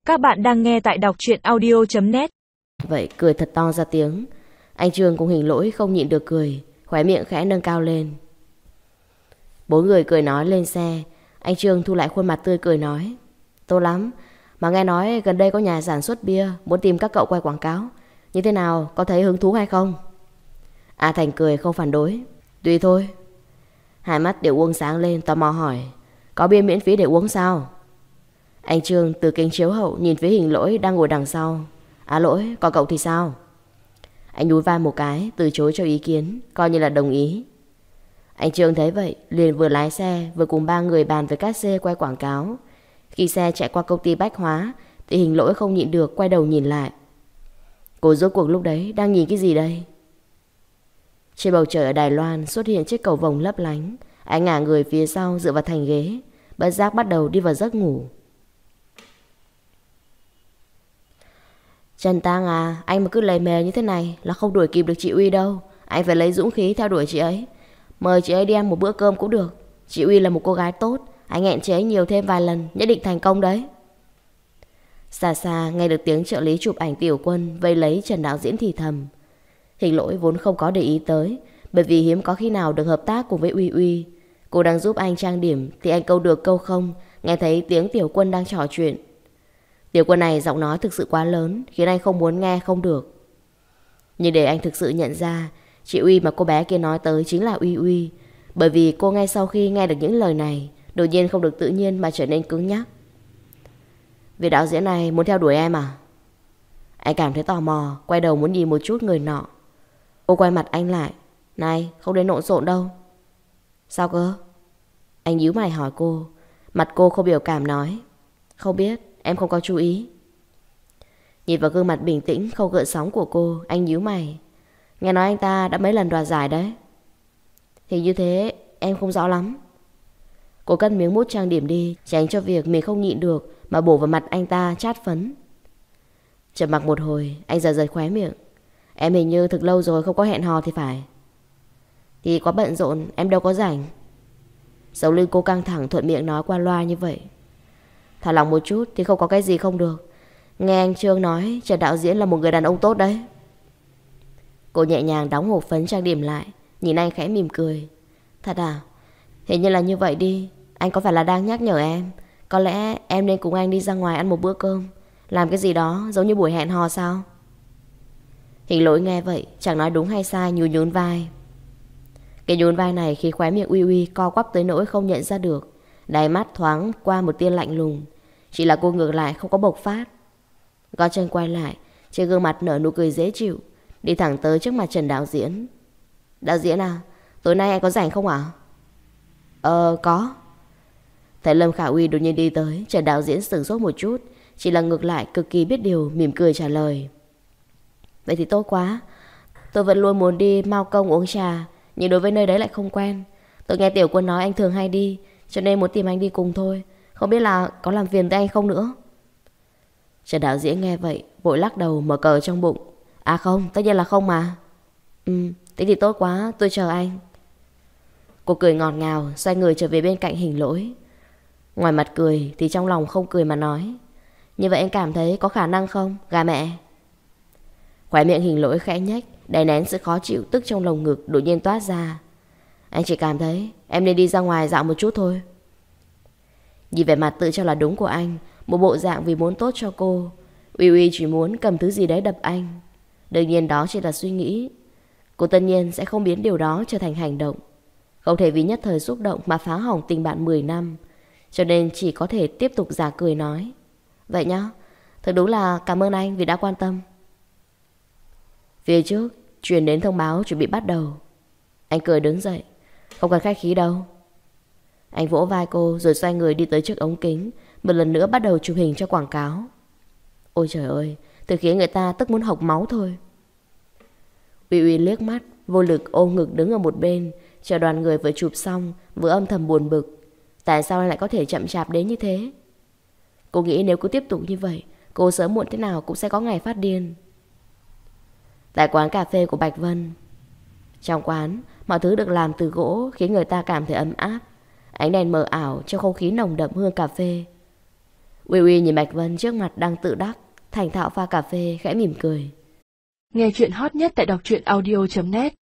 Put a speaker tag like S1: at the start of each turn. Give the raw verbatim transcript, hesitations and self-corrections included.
S1: Các bạn đang nghe tại đọc truyện audio chấm net.
S2: Vậy cười thật to ra tiếng. Anh Trương cùng Hình Lỗi không nhịn được cười, khóe miệng khẽ nâng cao lên. Bốn người cười nói lên xe. Anh Trương thu lại khuôn mặt tươi cười nói: Tốt lắm, mà nghe nói gần đây có nhà sản xuất bia muốn tìm các cậu quay quảng cáo. Như thế nào, có thấy hứng thú hay không? A Thành cười không phản đối: Tùy thôi. Hai mắt Điệu Uông sáng lên, tò mò hỏi: Có bia miễn phí để uống sao? Anh Trương từ kính chiếu hậu nhìn phía Hình Lỗi đang ngồi đằng sau. À Lỗi, còn cậu thì sao? Anh nhún vai một cái, từ chối cho ý kiến, coi như là đồng ý. Anh Trương thấy vậy, liền vừa lái xe vừa cùng ba người bàn về các xe quay quảng cáo. Khi xe chạy qua công ty bách hóa thì Hình Lỗi không nhịn được quay đầu nhìn lại. Cô rốt cuộc lúc đấy đang nhìn cái gì đây? Trên bầu trời ở Đài Loan xuất hiện chiếc cầu vồng lấp lánh. Anh ngả người phía sau dựa vào thành ghế, bất giác bắt đầu đi vào giấc ngủ. Trần Tăng à, anh mà cứ lề mề như thế này là không đuổi kịp được chị Uy đâu. Anh phải lấy dũng khí theo đuổi chị ấy. Mời chị ấy đi ăn một bữa cơm cũng được. Chị Uy là một cô gái tốt, anh hẹn chị ấy nhiều thêm vài lần, nhất định thành công đấy. Xa xa nghe được tiếng trợ lý chụp ảnh Tiểu Quân vây lấy Trần đạo diễn thì thầm. Hình Lỗi vốn không có để ý tới, bởi vì hiếm có khi nào được hợp tác cùng với Uy Uy. Cô đang giúp anh trang điểm thì anh câu được câu không, nghe thấy tiếng Tiểu Quân đang trò chuyện. Tiểu Quân này giọng nói thực sự quá lớn, khiến anh không muốn nghe không được. Nhưng để anh thực sự nhận ra, chị Uy mà cô bé kia nói tới chính là Uy Uy. Bởi vì cô ngay sau khi nghe được những lời này, đột nhiên không được tự nhiên mà trở nên cứng nhắc. Vị đạo diễn này muốn theo đuổi em à? Anh cảm thấy tò mò, quay đầu muốn nhìn một chút người nọ. Cô quay mặt anh lại: Này, không đến lộn xộn đâu. Sao cơ? Anh nhíu mày hỏi cô. Mặt cô không biểu cảm nói: Không biết, em không có chú ý. Nhìn vào gương mặt bình tĩnh không gợn sóng của cô, anh nhíu mày: Nghe nói anh ta đã mấy lần đoạt giải đấy. Thì như thế em không rõ lắm. Cô cất miếng mút trang điểm đi, tránh cho việc mình không nhịn được mà bổ vào mặt anh ta chát phấn. Trầm mặc một hồi, anh giật giật khóe miệng: Em hình như thực lâu rồi không có hẹn hò thì phải. Thì quá bận rộn, em đâu có rảnh. Sống lưng cô căng thẳng thuận miệng nói qua loa như vậy. Thả lòng một chút thì không có cái gì không được. Nghe anh Trương nói Trần đạo diễn là một người đàn ông tốt đấy. Cô nhẹ nhàng đóng hộp phấn trang điểm lại, nhìn anh khẽ mỉm cười. Thật à? Hình như là như vậy đi. Anh có phải là đang nhắc nhở em? Có lẽ em nên cùng anh đi ra ngoài ăn một bữa cơm, làm cái gì đó giống như buổi hẹn hò sao? Hình Lỗi nghe vậy chẳng nói đúng hay sai, nhún nhún vai. Cái nhún vai này khi khóe miệng Uy Uy co quắp tới nỗi không nhận ra được. Đáy mắt thoáng qua một tia lạnh lùng. Chỉ là cô ngược lại không có bộc phát. Gót chân quay lại, trên gương mặt nở nụ cười dễ chịu, đi thẳng tới trước mặt Trần đạo diễn. Đạo diễn à, tối nay anh có rảnh không ạ? Ờ có. Thấy Lâm Khả Uy đột nhiên đi tới, Trần đạo diễn sửng sốt một chút, chỉ là ngược lại cực kỳ biết điều, mỉm cười trả lời. Vậy thì tốt quá. Tôi vẫn luôn muốn đi Mao Công uống trà, nhưng đối với nơi đấy lại không quen. Tôi nghe Tiểu Quân nói anh thường hay đi, cho nên muốn tìm anh đi cùng thôi. Không biết là có làm phiền tới anh không nữa. Trần đạo diễn nghe vậy vội lắc đầu mở cờ trong bụng. À không, tất nhiên là không mà. Ừ, thế thì tốt quá, tôi chờ anh. Cô cười ngọt ngào, xoay người trở về bên cạnh Hình Lỗi. Ngoài mặt cười thì trong lòng không cười mà nói: Như vậy anh cảm thấy có khả năng không, gà mẹ? Khóe miệng Hình Lỗi khẽ nhếch, đè nén sự khó chịu tức trong lồng ngực đột nhiên toát ra. Anh chỉ cảm thấy em nên đi ra ngoài dạo một chút thôi. Nhìn vẻ mặt tự cho là đúng của anh, một bộ dạng vì muốn tốt cho cô, Uy Uy chỉ muốn cầm thứ gì đấy đập anh. Đương nhiên đó chỉ là suy nghĩ. Cô tất nhiên sẽ không biến điều đó trở thành hành động. Không thể vì nhất thời xúc động mà phá hỏng tình bạn mười năm. Cho nên chỉ có thể tiếp tục giả cười nói: Vậy nhá, thật đúng là cảm ơn anh vì đã quan tâm. Phía trước truyền đến thông báo chuẩn bị bắt đầu. Anh cười đứng dậy: Không cần khách khí đâu. Anh vỗ vai cô rồi xoay người đi tới trước ống kính, một lần nữa bắt đầu chụp hình cho quảng cáo. Ôi trời ơi, thật khiến người ta tức muốn hộc máu thôi. Uy Uy liếc mắt, vô lực ôm ngực đứng ở một bên, chờ đoàn người vừa chụp xong, vừa âm thầm buồn bực. Tại sao anh lại có thể chậm chạp đến như thế? Cô nghĩ nếu cứ tiếp tục như vậy, cô sớm muộn thế nào cũng sẽ có ngày phát điên. Tại quán cà phê của Bạch Vân. Trong quán, mọi thứ được làm từ gỗ khiến người ta cảm thấy ấm áp. Ánh đèn mờ ảo trong không khí nồng đậm hương cà phê. Uy Uy nhìn Bạch Vân trước mặt đang tự đắc, thành thạo pha cà phê, khẽ mỉm cười.
S1: Nghe chuyện hot nhất tại đọc truyện audio chấm net.